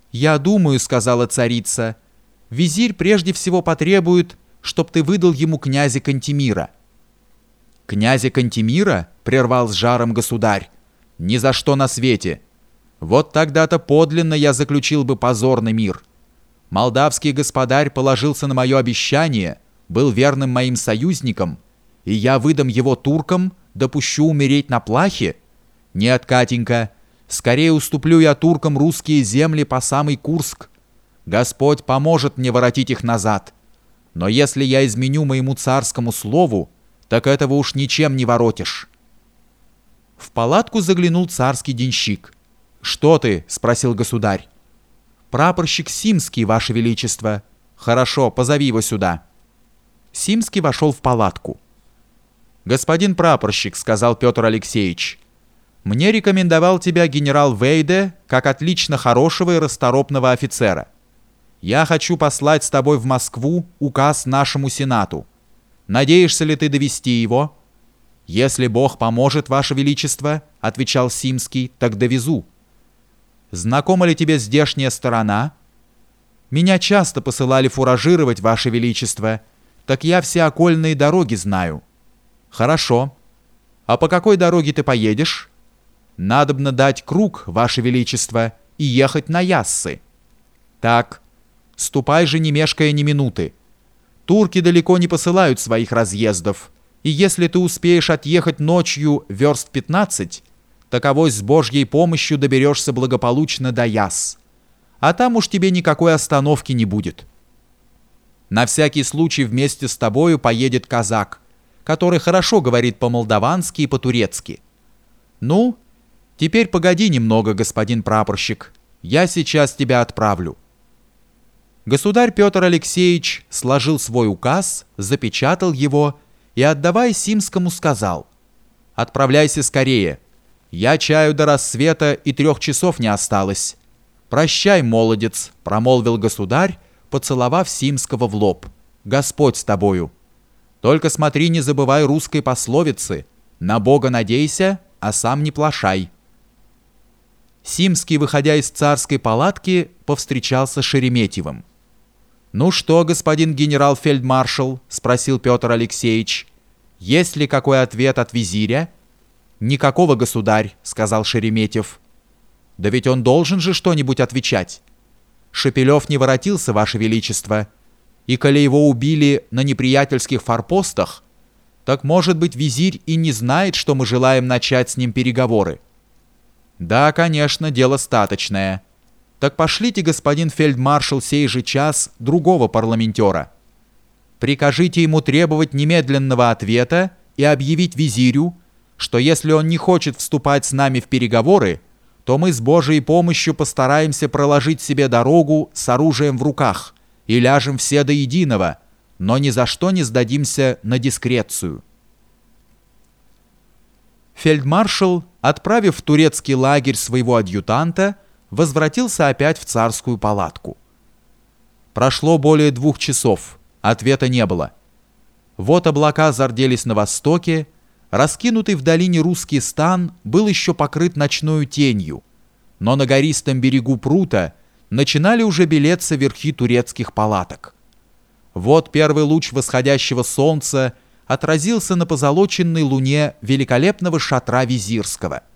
«Я думаю, — сказала царица, — визирь прежде всего потребует, чтоб ты выдал ему князя Кантемира». «Князя Кантемира?» — прервал с жаром государь. «Ни за что на свете. Вот тогда-то подлинно я заключил бы позорный мир. Молдавский господарь положился на мое обещание, был верным моим союзником, и я выдам его туркам, допущу умереть на плахе? Нет, Катенька, скорее уступлю я туркам русские земли по самый Курск. Господь поможет мне воротить их назад. Но если я изменю моему царскому слову, так этого уж ничем не воротишь». В палатку заглянул царский денщик. «Что ты?» — спросил государь. «Прапорщик Симский, ваше величество». «Хорошо, позови его сюда». Симский вошел в палатку. «Господин прапорщик», — сказал Петр Алексеевич, — «мне рекомендовал тебя генерал Вейде как отлично хорошего и расторопного офицера. Я хочу послать с тобой в Москву указ нашему сенату. Надеешься ли ты довести его?» «Если Бог поможет, ваше величество», — отвечал Симский, — «так довезу». «Знакома ли тебе здешняя сторона?» «Меня часто посылали фуражировать, ваше величество, так я все окольные дороги знаю». «Хорошо. А по какой дороге ты поедешь?» «Надобно дать круг, ваше величество, и ехать на Яссы». «Так, ступай же, не мешкая ни минуты. Турки далеко не посылают своих разъездов, и если ты успеешь отъехать ночью верст 15, таковой с Божьей помощью доберешься благополучно до Ясс. А там уж тебе никакой остановки не будет. На всякий случай вместе с тобою поедет казак, который хорошо говорит по-молдавански и по-турецки. Ну, теперь погоди немного, господин прапорщик, я сейчас тебя отправлю». Государь Петр Алексеевич сложил свой указ, запечатал его и, отдавая Симскому, сказал: «Отправляйся скорее. Я чаю до рассвета и 3 часов не осталось. Прощай, молодец», — промолвил государь, поцеловав Симского в лоб. «Господь с тобою. Только смотри, не забывай русской пословицы: на Бога надейся, а сам не плашай». Симский, выходя из царской палатки, повстречался с Шереметьевым. «Ну что, господин генерал-фельдмаршал?» — спросил Петр Алексеевич. «Есть ли какой ответ от визиря?» «Никакого, государь», — сказал Шереметьев. «Да ведь он должен же что-нибудь отвечать. Шепелев не воротился, ваше величество, и коли его убили на неприятельских форпостах, так, может быть, визирь и не знает, что мы желаем начать с ним переговоры». «Да, конечно, дело статочное. Так пошлите, господин фельдмаршал, сей же час другого парламентера. Прикажите ему требовать немедленного ответа и объявить визирю, что если он не хочет вступать с нами в переговоры, то мы с Божией помощью постараемся проложить себе дорогу с оружием в руках и ляжем все до единого, но ни за что не сдадимся на дискрецию». Фельдмаршал, отправив в турецкий лагерь своего адъютанта, возвратился опять в царскую палатку. Прошло более 2 часов, ответа не было. Вот облака зарделись на востоке, раскинутый в долине русский стан был еще покрыт ночною тенью, но на гористом берегу прута начинали уже белеться верхи турецких палаток. Вот первый луч восходящего солнца отразился на позолоченной луне великолепного шатра Визирского.